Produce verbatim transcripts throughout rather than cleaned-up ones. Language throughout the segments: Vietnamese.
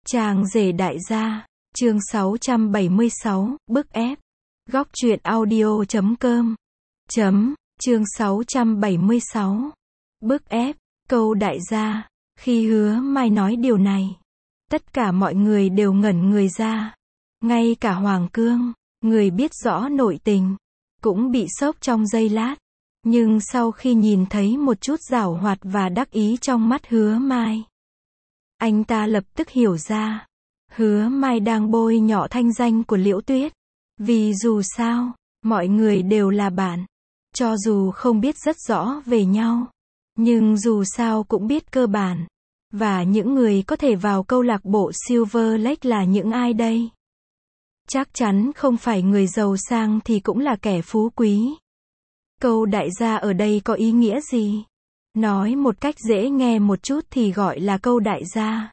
Chàng rể đại gia, chương sáu trăm bảy mươi sáu, bức ép. Góc truyện audio chấm com. Chấm, chương sáu trăm bảy mươi sáu. Bức ép, câu đại gia. Khi Hứa Mai nói điều này, tất cả mọi người đều ngẩn người ra. Ngay cả Hoàng Cương, người biết rõ nội tình, cũng bị sốc trong giây lát. Nhưng sau khi nhìn thấy một chút giảo hoạt và đắc ý trong mắt Hứa Mai, anh ta lập tức hiểu ra. Hứa Mai đang bôi nhọ thanh danh của Liễu Tuyết. Vì dù sao, mọi người đều là bạn. Cho dù không biết rất rõ về nhau, nhưng dù sao cũng biết cơ bản. Và những người có thể vào câu lạc bộ Silver Lake là những ai đây? Chắc chắn không phải người giàu sang thì cũng là kẻ phú quý. Câu đại gia ở đây có ý nghĩa gì? Nói một cách dễ nghe một chút thì gọi là câu đại gia.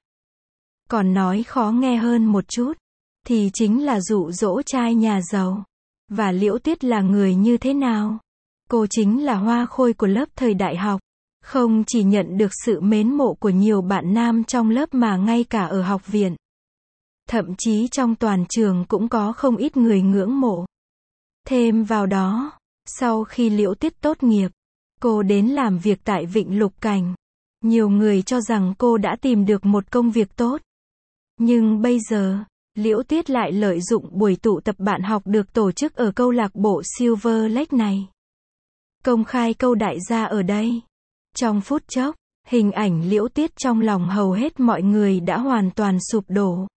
Còn nói khó nghe hơn một chút, thì chính là dụ dỗ trai nhà giàu. Và Liễu Tuyết là người như thế nào? Cô chính là hoa khôi của lớp thời đại học. Không chỉ nhận được sự mến mộ của nhiều bạn nam trong lớp mà ngay cả ở học viện. Thậm chí trong toàn trường cũng có không ít người ngưỡng mộ. Thêm vào đó, sau khi Liễu Tuyết tốt nghiệp, cô đến làm việc tại Vịnh Lục Cảnh. Nhiều người cho rằng cô đã tìm được một công việc tốt. Nhưng bây giờ, Liễu Tuyết lại lợi dụng buổi tụ tập bạn học được tổ chức ở câu lạc bộ Silver Lake này. Công khai câu đại gia ở đây. Trong phút chốc, hình ảnh Liễu Tuyết trong lòng hầu hết mọi người đã hoàn toàn sụp đổ.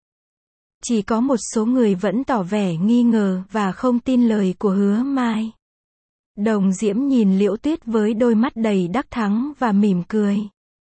Chỉ có một số người vẫn tỏ vẻ nghi ngờ và không tin lời của Hứa Mai. Đồng Diễm nhìn Liễu Tuyết với đôi mắt đầy đắc thắng và mỉm cười.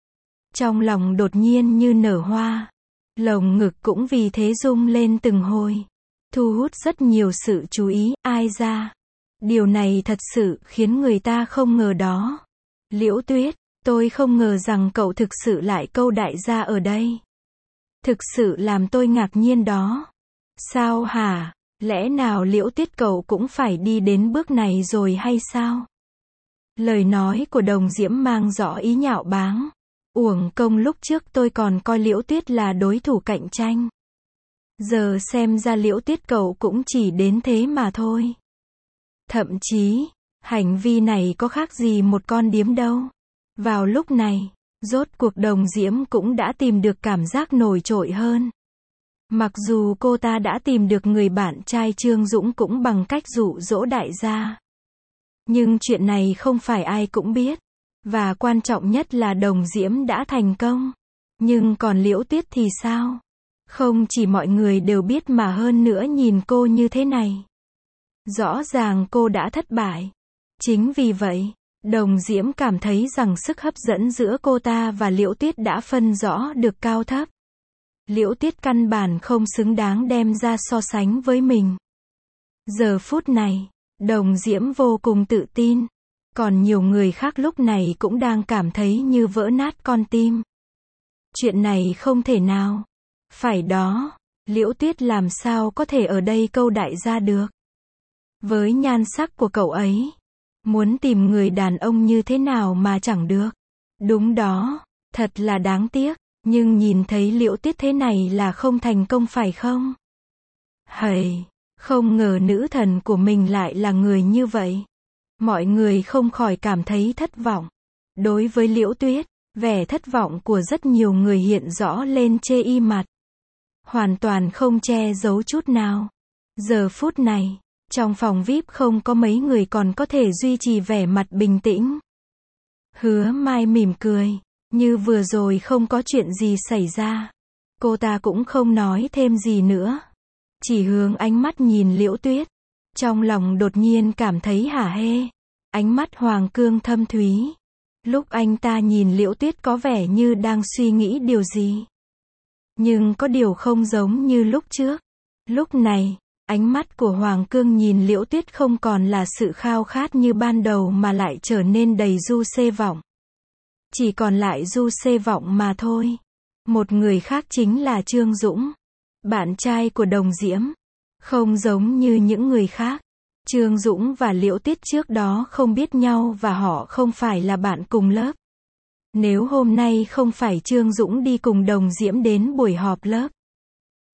Trong lòng đột nhiên như nở hoa. Lồng ngực cũng vì thế rung lên từng hồi. Thu hút rất nhiều sự chú ý, ai ra. Điều này thật sự khiến người ta không ngờ đó. Liễu Tuyết, tôi không ngờ rằng cậu thực sự lại câu đại gia ở đây. Thực sự làm tôi ngạc nhiên đó. Sao hả? Lẽ nào Liễu Tuyết cậu cũng phải đi đến bước này rồi hay sao? Lời nói của Đồng Diễm mang rõ ý nhạo báng. Uổng công lúc trước tôi còn coi Liễu Tuyết là đối thủ cạnh tranh. Giờ xem ra Liễu Tuyết cậu cũng chỉ đến thế mà thôi. Thậm chí, hành vi này có khác gì một con điếm đâu. Vào lúc này, rốt cuộc Đồng Diễm cũng đã tìm được cảm giác nổi trội hơn. Mặc dù cô ta đã tìm được người bạn trai Trương Dũng cũng bằng cách dụ dỗ đại gia. Nhưng chuyện này không phải ai cũng biết. Và quan trọng nhất là Đồng Diễm đã thành công. Nhưng còn Liễu Tuyết thì sao? Không chỉ mọi người đều biết mà hơn nữa nhìn cô như thế này. Rõ ràng cô đã thất bại. Chính vì vậy, Đồng Diễm cảm thấy rằng sức hấp dẫn giữa cô ta và Liễu Tuyết đã phân rõ được cao thấp. Liễu Tuyết căn bản không xứng đáng đem ra so sánh với mình. Giờ phút này, Đồng Diễm vô cùng tự tin. Còn nhiều người khác lúc này cũng đang cảm thấy như vỡ nát con tim. Chuyện này không thể nào. Phải đó, Liễu Tuyết làm sao có thể ở đây câu đại gia được. Với nhan sắc của cậu ấy, muốn tìm người đàn ông như thế nào mà chẳng được. Đúng đó, thật là đáng tiếc, nhưng nhìn thấy Liễu Tuyết thế này là không thành công phải không? Hầy, không ngờ nữ thần của mình lại là người như vậy. Mọi người không khỏi cảm thấy thất vọng. Đối với Liễu Tuyết, vẻ thất vọng của rất nhiều người hiện rõ lên chê y mặt. Hoàn toàn không che giấu chút nào. Giờ phút này, trong phòng vi ai pi không có mấy người còn có thể duy trì vẻ mặt bình tĩnh. Hứa Mai mỉm cười, như vừa rồi không có chuyện gì xảy ra. Cô ta cũng không nói thêm gì nữa. Chỉ hướng ánh mắt nhìn Liễu Tuyết. Trong lòng đột nhiên cảm thấy hả hê. Ánh mắt Hoàng Cương thâm thúy. Lúc anh ta nhìn Liễu Tuyết có vẻ như đang suy nghĩ điều gì. Nhưng có điều không giống như lúc trước. Lúc này, ánh mắt của Hoàng Cương nhìn Liễu Tuyết không còn là sự khao khát như ban đầu mà lại trở nên đầy du xê vọng. Chỉ còn lại du xê vọng mà thôi. Một người khác chính là Trương Dũng, bạn trai của Đồng Diễm. Không giống như những người khác, Trương Dũng và Liễu Tuyết trước đó không biết nhau và họ không phải là bạn cùng lớp. Nếu hôm nay không phải Trương Dũng đi cùng Đồng Diễm đến buổi họp lớp,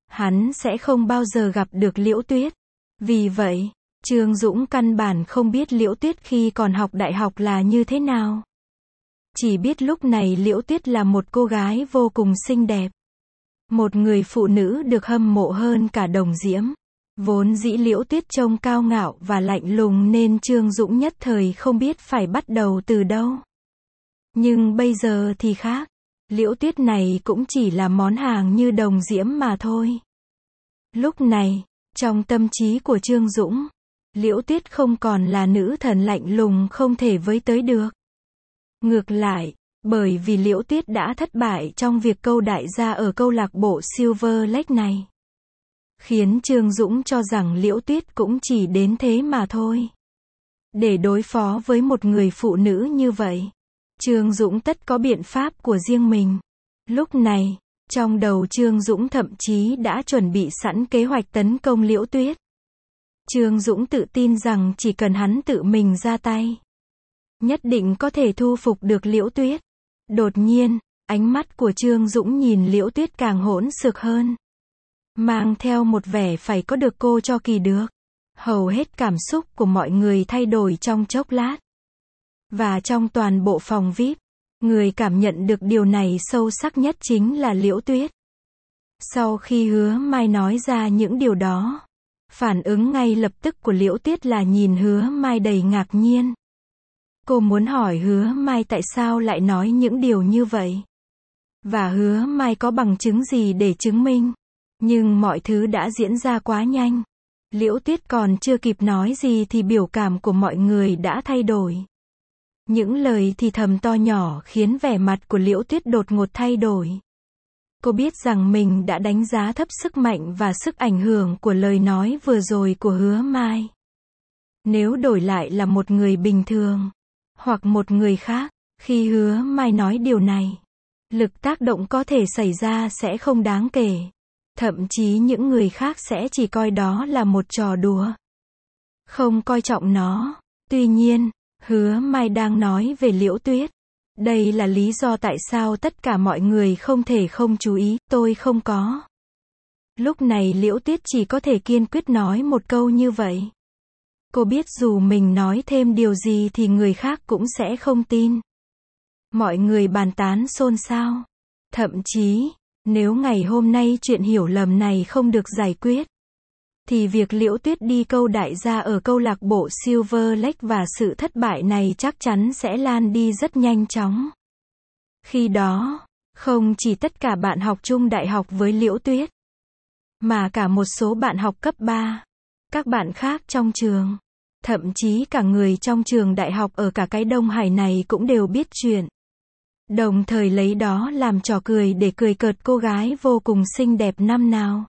hắn sẽ không bao giờ gặp được Liễu Tuyết. Vì vậy, Trương Dũng căn bản không biết Liễu Tuyết khi còn học đại học là như thế nào. Chỉ biết lúc này Liễu Tuyết là một cô gái vô cùng xinh đẹp. Một người phụ nữ được hâm mộ hơn cả Đồng Diễm. Vốn dĩ Liễu Tuyết trông cao ngạo và lạnh lùng nên Trương Dũng nhất thời không biết phải bắt đầu từ đâu. Nhưng bây giờ thì khác. Liễu Tuyết này cũng chỉ là món hàng như Đồng Diễm mà thôi. Lúc này, trong tâm trí của Trương Dũng, Liễu Tuyết không còn là nữ thần lạnh lùng không thể với tới được. Ngược lại, bởi vì Liễu Tuyết đã thất bại trong việc câu đại gia ở câu lạc bộ Silver Lake này, khiến Trương Dũng cho rằng Liễu Tuyết cũng chỉ đến thế mà thôi. Để đối phó với một người phụ nữ như vậy, Trương Dũng tất có biện pháp của riêng mình. Lúc này, trong đầu Trương Dũng thậm chí đã chuẩn bị sẵn kế hoạch tấn công Liễu Tuyết. Trương Dũng tự tin rằng chỉ cần hắn tự mình ra tay, nhất định có thể thu phục được Liễu Tuyết. Đột nhiên, ánh mắt của Trương Dũng nhìn Liễu Tuyết càng hỗn xược hơn, mang theo một vẻ phải có được cô cho kỳ được. Hầu hết cảm xúc của mọi người thay đổi trong chốc lát. Và trong toàn bộ phòng vi ai pi, người cảm nhận được điều này sâu sắc nhất chính là Liễu Tuyết. Sau khi Hứa Mai nói ra những điều đó, phản ứng ngay lập tức của Liễu Tuyết là nhìn Hứa Mai đầy ngạc nhiên. Cô muốn hỏi Hứa Mai tại sao lại nói những điều như vậy. Và Hứa Mai có bằng chứng gì để chứng minh. Nhưng mọi thứ đã diễn ra quá nhanh. Liễu Tuyết còn chưa kịp nói gì thì biểu cảm của mọi người đã thay đổi. Những lời thì thầm to nhỏ khiến vẻ mặt của Liễu Tuyết đột ngột thay đổi. Cô biết rằng mình đã đánh giá thấp sức mạnh và sức ảnh hưởng của lời nói vừa rồi của Hứa Mai. Nếu đổi lại là một người bình thường, hoặc một người khác, khi Hứa Mai nói điều này, lực tác động có thể xảy ra sẽ không đáng kể. Thậm chí những người khác sẽ chỉ coi đó là một trò đùa, không coi trọng nó. Tuy nhiên, Hứa Mai đang nói về Liễu Tuyết. Đây là lý do tại sao tất cả mọi người không thể không chú ý, tôi không có. Lúc này Liễu Tuyết chỉ có thể kiên quyết nói một câu như vậy. Cô biết dù mình nói thêm điều gì thì người khác cũng sẽ không tin. Mọi người bàn tán xôn xao. Thậm chí, nếu ngày hôm nay chuyện hiểu lầm này không được giải quyết, thì việc Liễu Tuyết đi câu đại gia ở câu lạc bộ Silver Lake và sự thất bại này chắc chắn sẽ lan đi rất nhanh chóng. Khi đó, không chỉ tất cả bạn học chung đại học với Liễu Tuyết, mà cả một số bạn học cấp ba, các bạn khác trong trường, thậm chí cả người trong trường đại học ở cả cái Đông Hải này cũng đều biết chuyện. Đồng thời lấy đó làm trò cười để cười cợt cô gái vô cùng xinh đẹp năm nào.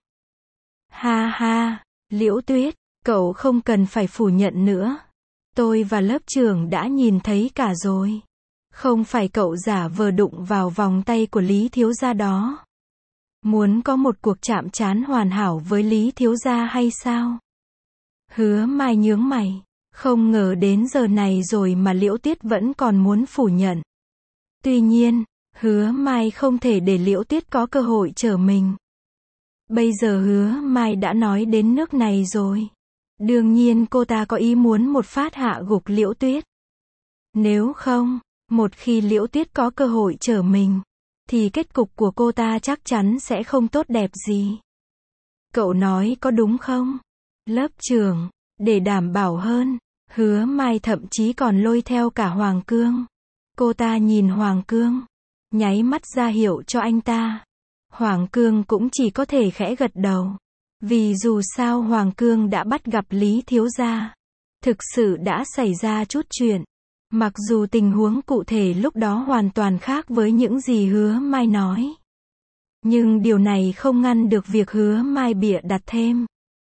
Ha ha, Liễu Tuyết, cậu không cần phải phủ nhận nữa. Tôi và lớp trưởng đã nhìn thấy cả rồi. Không phải cậu giả vờ đụng vào vòng tay của Lý thiếu gia đó. Muốn có một cuộc chạm trán hoàn hảo với Lý thiếu gia hay sao? Hứa Mai nhướng mày. Không ngờ đến giờ này rồi mà Liễu Tuyết vẫn còn muốn phủ nhận. Tuy nhiên, Hứa Mai không thể để Liễu Tuyết có cơ hội trở mình. Bây giờ Hứa Mai đã nói đến nước này rồi. Đương nhiên cô ta có ý muốn một phát hạ gục Liễu Tuyết. Nếu không, một khi Liễu Tuyết có cơ hội trở mình, thì kết cục của cô ta chắc chắn sẽ không tốt đẹp gì. Cậu nói có đúng không? Lớp trưởng, để đảm bảo hơn, Hứa Mai thậm chí còn lôi theo cả Hoàng Cương. Cô ta nhìn Hoàng Cương, nháy mắt ra hiệu cho anh ta. Hoàng Cương cũng chỉ có thể khẽ gật đầu. Vì dù sao Hoàng Cương đã bắt gặp Lý thiếu gia. Thực sự đã xảy ra chút chuyện. Mặc dù tình huống cụ thể lúc đó hoàn toàn khác với những gì Hứa Mai nói. Nhưng điều này không ngăn được việc Hứa Mai bịa đặt thêm.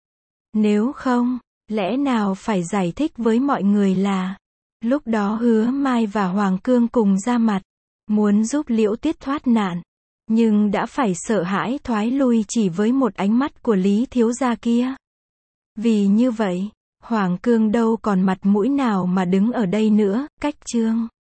Nếu không, lẽ nào phải giải thích với mọi người là lúc đó Hứa Mai và Hoàng Cương cùng ra mặt, muốn giúp Liễu Tuyết thoát nạn, nhưng đã phải sợ hãi thoái lui chỉ với một ánh mắt của Lý thiếu gia kia. Vì như vậy, Hoàng Cương đâu còn mặt mũi nào mà đứng ở đây nữa, cách Trương